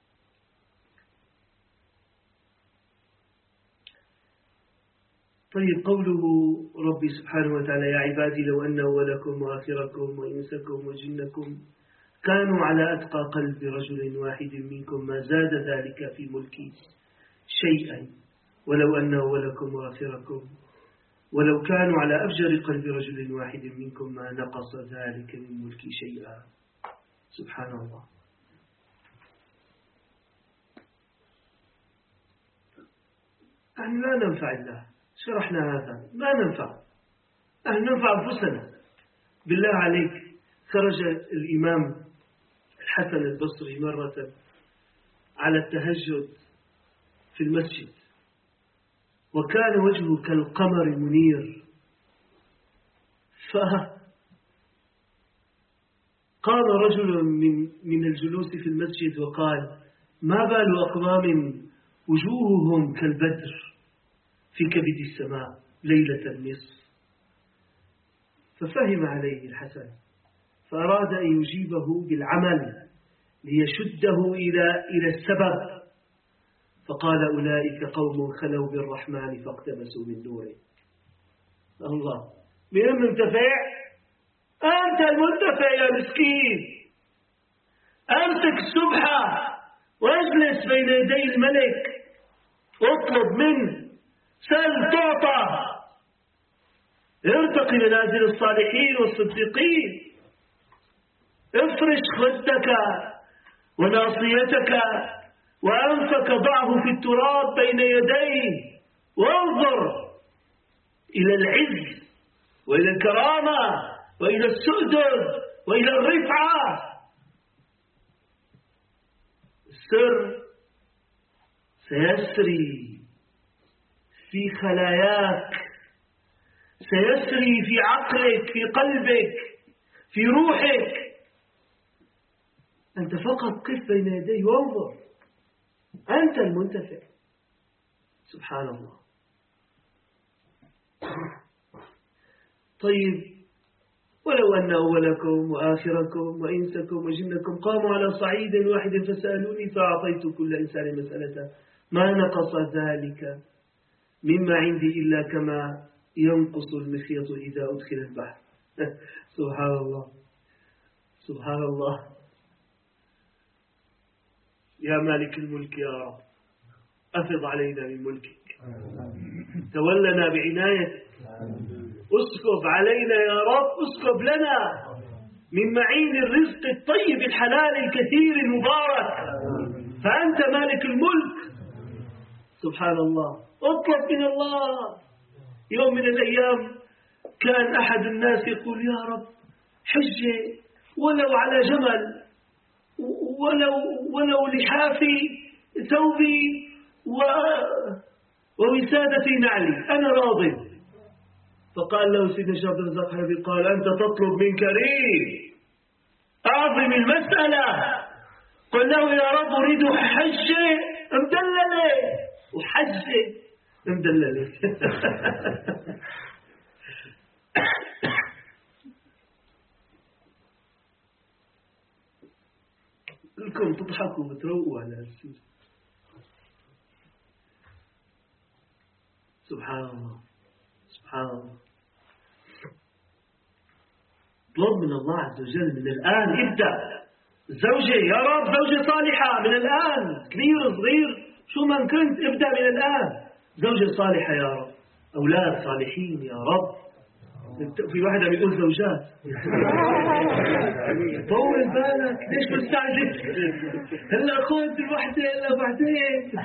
طيب قوله ربي سبحانه وتعالى يا عبادي لو أن أولكم وآخركم وإنسكم وجنكم كانوا على أتقى قلب رجل واحد منكم ما زاد ذلك في ملكي شيئا ولو أن أولكم وآخركم ولو كانوا على أفجر قلب رجل واحد منكم ما نقص ذلك من ملكي شيئا. سبحان الله. نحن لا ننفع الله، شرحنا هذا، ما ننفع، نحن ننفع أنفسنا. بالله عليك، خرج الإمام الحسن البصري مرة على التهجد في المسجد وكان وجهه كالقمر منير، فقام رجل من من الجلوس في المسجد وقال ما بال أقوام وجوههم كالبدر في كبد السماء ليلة النصف. ففهم عليه الحسن فأراد أن يجيبه بالعمل ليشده إلى إلى السبب، فقال أولئك قوم خلوا بالرحمن فاقتبسوا من نوره. الله، من المنتفع؟ أنت المنتفع يا مسكين. أمسك السبحة واجلس بين يدي الملك، اطلب منه، سل تعطى، ارتقي منازل الصالحين والصديقين، افرش خدك وناصيتك وأنفك ضعه في التراب بين يديه وانظر إلى العز وإلى الكرامة وإلى السؤدد وإلى الرفعة. السر سيسري في خلاياك، سيسري في عقلك، في قلبك، في روحك. أنت فقط قف بين يديه وانظر، أنت المنتفع. سبحان الله. طيب ولو أن أولكم وآخركم وإنسكم وجنكم قاموا على صعيد واحد فسألوني فأعطيت كل إنسان مسألته ما نقص ذلك مما عندي إلا كما ينقص المخيط إذا أدخل البحر. سبحان الله، سبحان الله. يا مالك الملك يا رب أفض علينا من ملكك، تولنا بعنايتك، اسكب علينا يا رب، اسكب لنا من معين الرزق الطيب الحلال الكثير المبارك، فأنت مالك الملك. سبحان الله. اطلب من الله. يوم من الأيام كان أحد الناس يقول يا رب حجة ولو على جمل، ولو, ولو لحافي ثوبي ووسادتي نعلي، أنا راضي. فقال له سيدنا الشيخ عبد الرزاق حنفي قال أنت تطلب من كريم، أعظم المسألة، قل له يا رب أريد حجة مدللة وحجة مدللة. لكم تضحكوا وتروقوا على السير. سبحان الله، سبحان الله. اطلب من الله عز وجل من الآن، ابدأ. الزوجة يا رب زوجة صالحة من الآن، كبير صغير شو ما كنت ابدأ من الآن. زوجة صالحة يا رب، أولاد صالحين يا رب. في واحدة بيقول زوجات. طول بالك ليش مستعجل؟ هلا خذ الوحدة هلا بعدين.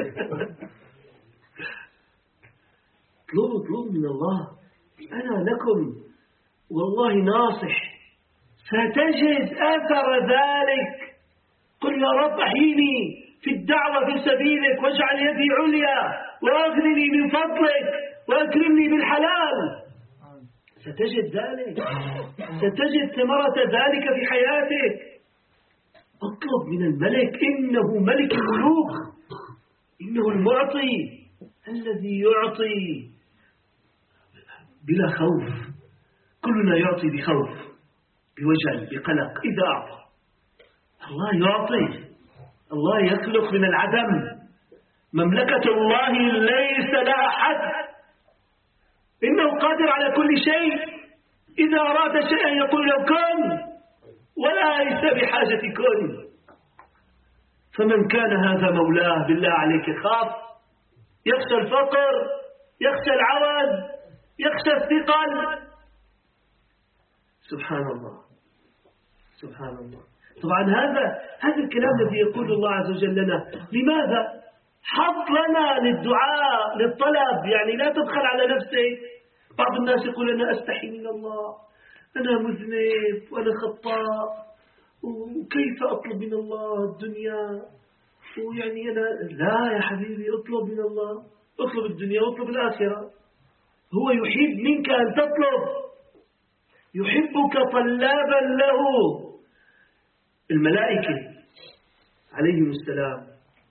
اطلبوا اطلبوا من الله. أنا لكم والله ناصح، ستجد أثر ذلك. قل يا رب أحييني في الدعوة في سبيلك واجعل يدي عليا وأغنني من فضلك وأكرمني بالحلال. ستجد ذلك، ستجد ثمرة ذلك في حياتك. اطلب من الملك، إنه ملك الملوك، إنه المعطي الذي يعطي بلا خوف. كلنا يعطي بخوف، بوجل، بقلق. إذا أعطى الله يعطي، الله يخلق من العدم. مملكة الله ليس لها حد، إنه قادر على كل شيء. إذا أراد شيئا يقول له كن، وليس بحاجة كن. فمن كان هذا مولاه بالله عليك خاف، يخشى الفقر، يخشى العوز، يخشى الثقل. سبحان الله، سبحان الله. طبعا هذا هذا الكلام الذي يقول الله عز وجل لنا. لماذا؟ حط لنا للدعاء، للطلب. يعني لا تبخل على نفسك. بعض الناس يقول أنا أستحي من الله، أنا مذنب وأنا خطاء، وكيف أطلب من الله الدنيا؟ ويعني أنا لا يا حبيبي، اطلب من الله، اطلب الدنيا واطلب الآخرة. هو يحب منك أن تطلب، يحبك طلابا له. الملائكة عليهم السلام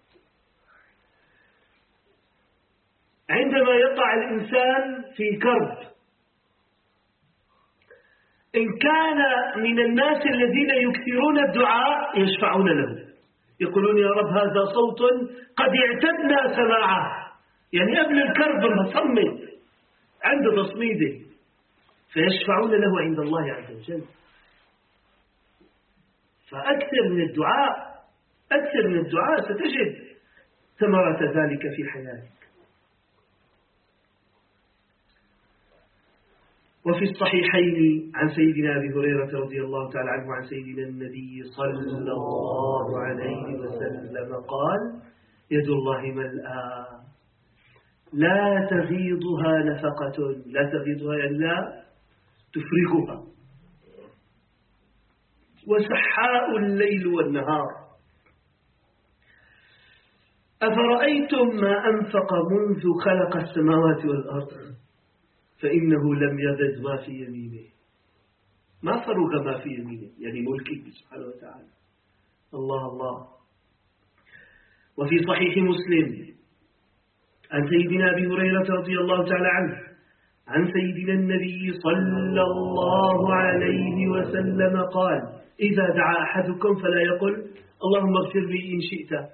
عندما يقع الإنسان في كرب، إن كان من الناس الذين يكثرون الدعاء يشفعون له، يقولون يا رب هذا صوت قد اعتدنا سماعه. يعني قبل الكرب مصمد، عنده تصميده، فيشفعون له عند الله عز وجل. فأكثر من الدعاء، أكثر من الدعاء ستجد ثمرة ذلك في حياتك. وفي الصحيحين عن سيدنا أبي هريرة رضي الله تعالى عنه عن سيدنا النبي صلى الله عليه وسلم قال: يد الله ملأى لا تغيضها نفقة. لا تغيضها يعني لا تفرغها. وسحاء الليل والنهار. أفرأيتم ما أنفق منذ خلق السماوات والأرض فإنه لم يزد ما في يمينه. ما فرغ ما في يمينه، يعني ملكه سبحانه وتعالى. الله الله. وفي صحيح مسلم عن سيدنا أبي هريرة رضي الله تعالى عنه عن سيدنا النبي صلى الله عليه وسلم قال: إذا دعا أحدكم فلا يقل اللهم اغفر لي إن شئت،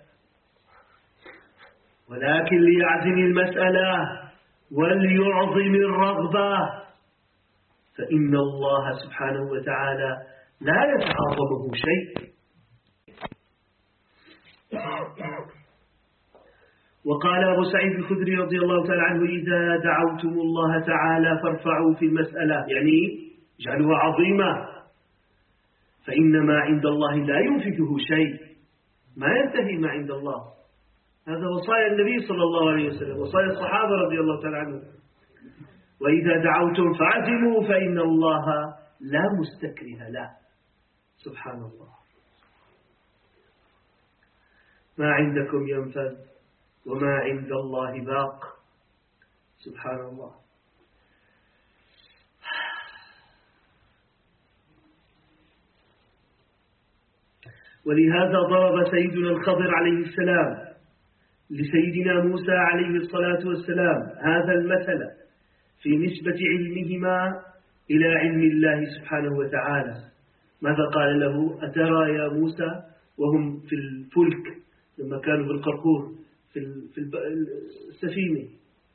ولكن ليعزم المسألة وليعظم الرغبة، فإن الله سبحانه وتعالى لا يتعاظمه شيء. وقال أبو سعيد الخدري رضي الله تعالى عنه: إذا دعوتم الله تعالى فارفعوا في المسألة، يعني اجعلوها عظيمة، فإن ما عند الله لا ينفذه شيء. ما ينتهي ما عند الله. هذا وصايا النبي صلى الله عليه وسلم، وصايا الصحابة رضي الله تعالى عنهم. وإذا دعوتم فعزموا فإن الله لا مستكره له. سبحان الله. ما عندكم ينفذ وما عند الله باق. سبحان الله. ولهذا ضرب سيدنا الخضر عليه السلام لسيدنا موسى عليه الصلاة والسلام هذا المثل في نسبة علمهما إلى علم الله سبحانه وتعالى. ماذا قال له؟ أترى يا موسى وهم في الفلك لما كانوا بالقرقور في السفينة،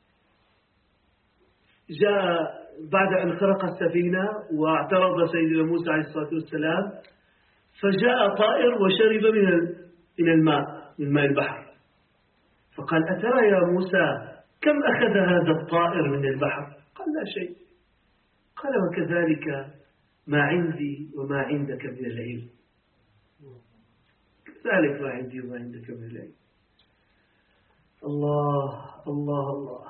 جاء بعد أن خرق السفينة واعترض سيدنا موسى عليه الصلاة والسلام، فجاء طائر وشرب من الماء، من ماء البحر، فقال: أترى يا موسى كم أخذ هذا الطائر من البحر؟ قال: لا شيء. قال: وكذلك ما عندي وما عندك من العلم. كذلك ما عندي وما عندك من العلم. الله الله الله.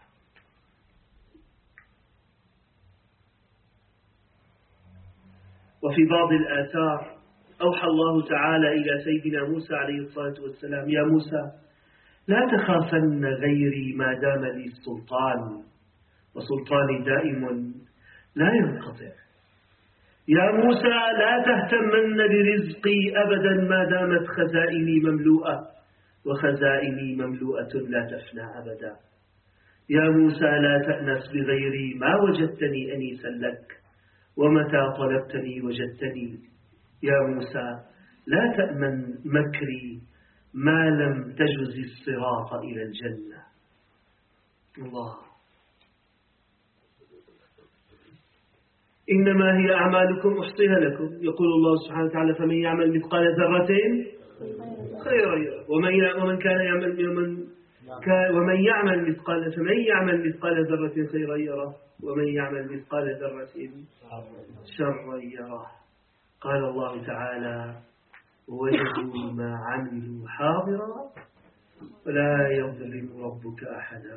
وفي بعض الآثار أوحى الله تعالى إلى سيدنا موسى عليه الصلاة والسلام: يا موسى لا تخافن غيري ما دام لي السلطان، وسلطاني دائم لا ينقطع. يا موسى لا تهتمن برزقي أبدا ما دامت خزائني مملوءة، وخزائني مملوءة لا تفنى أبدا. يا موسى لا تأنس بغيري ما وجدتني أنيسا لك، ومتى طلبتني وجدتني. يا موسى لا تأمن مكري ما لم تجز الصراط إلى الجنة. الله. إنما هي أعمالكم أحصيها لكم، يقول الله سبحانه وتعالى: فمن يعمل مثقال ذرة خيرا يره، ومن ومن كان يعمل ومن كان ومن يعمل مثقال فمن يعمل مثقال ذرة خيرا يره، ومن يعمل مثقال ذرة شرا يره. قال الله تعالى: ووجدوا ما عملوا حاضرا ولا يظلم ربك أحدا.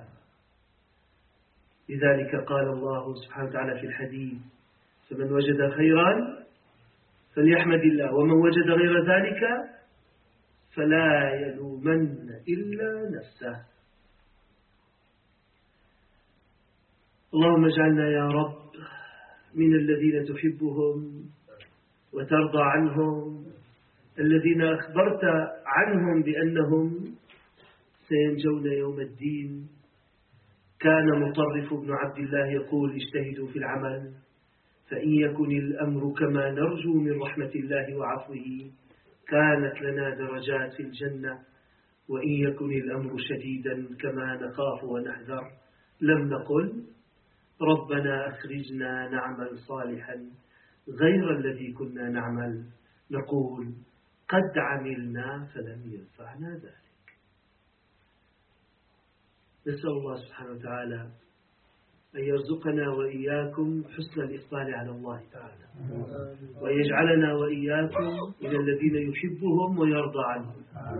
لذلك قال الله سبحانه وتعالى في الحديث: فمن وجد خيرا فليحمد الله، ومن وجد غير ذلك فلا يلومن إلا نفسه. اللهم اجعلنا يا رب من الذين تحبهم وترضى عنهم، الذين أخبرت عنهم بأنهم سينجون يوم الدين. كان مطرف بن عبد الله يقول: اجتهدوا في العمل، فإن يكن الأمر كما نرجو من رحمة الله وعفوه كانت لنا درجات في الجنة، وإن يكن الأمر شديدا كما نخاف ونحذر لم نقل ربنا أخرجنا نعمل صالحا غير الذي كنا نعمل، نقول قد عملنا فلم ينفعنا ذلك. نسأل الله سبحانه وتعالى أن يرزقنا وإياكم حسن الإقبال على الله تعالى، ويجعلنا وإياكم من الذين يحبهم ويرضى عنهم.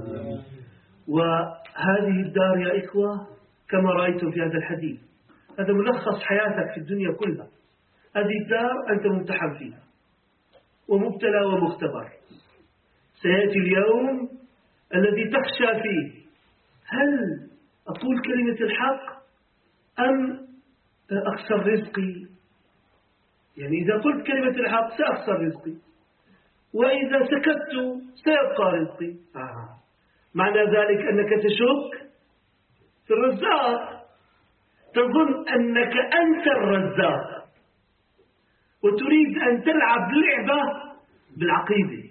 وهذه الدار يا إخوة كما رأيتم في هذا الحديث، هذا ملخص حياتك في الدنيا كلها. هذه الدار أنت ممتحن فيها ومبتلى ومختبر. سيأتي اليوم الذي تخشى فيه: هل أقول كلمة الحق أم أخسر رزقي؟ يعني إذا قلت كلمة الحق سأخسر رزقي، وإذا سكت سيبقى رزقي. آه. معنى ذلك أنك تشك في الرزاق، تظن أنك أنت الرزاق، وتريد أن تلعب لعبة بالعقيدة.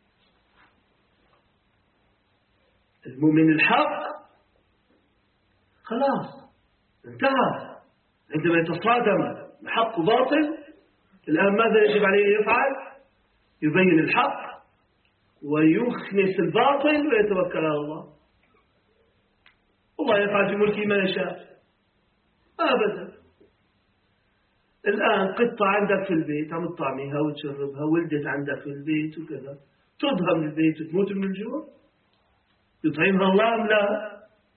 المؤمن الحق خلاص انتهى. عندما يتصادم حق وباطل، الآن ماذا يجب عليه يفعل؟ يبين الحق ويخنس الباطل ويتوكل على الله. الله يفعل في ملكه ما يشاء أبدا. الآن قطة عندك في البيت عم تطعميها وتشربها، ولدت عندك في البيت وكذا، تطردها من البيت وتموت من الجوع؟ يطعمها الله أم لا؟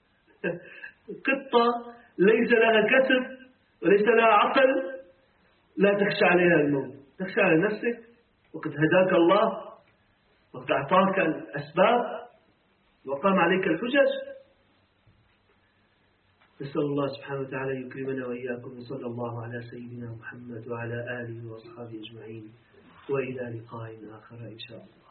قطة ليس لها كسب وليس لها عقل، لا تخشى عليها الموت، تخشى على نفسك، وقد هداك الله وقد أعطاك الأسباب وقام عليك الحجج. نسأل الله سبحانه وتعالى يكرمنا وإياكم، وصلى الله على سيدنا محمد وعلى آله وأصحابه أجمعين، وإلى لقاء آخر إن شاء الله.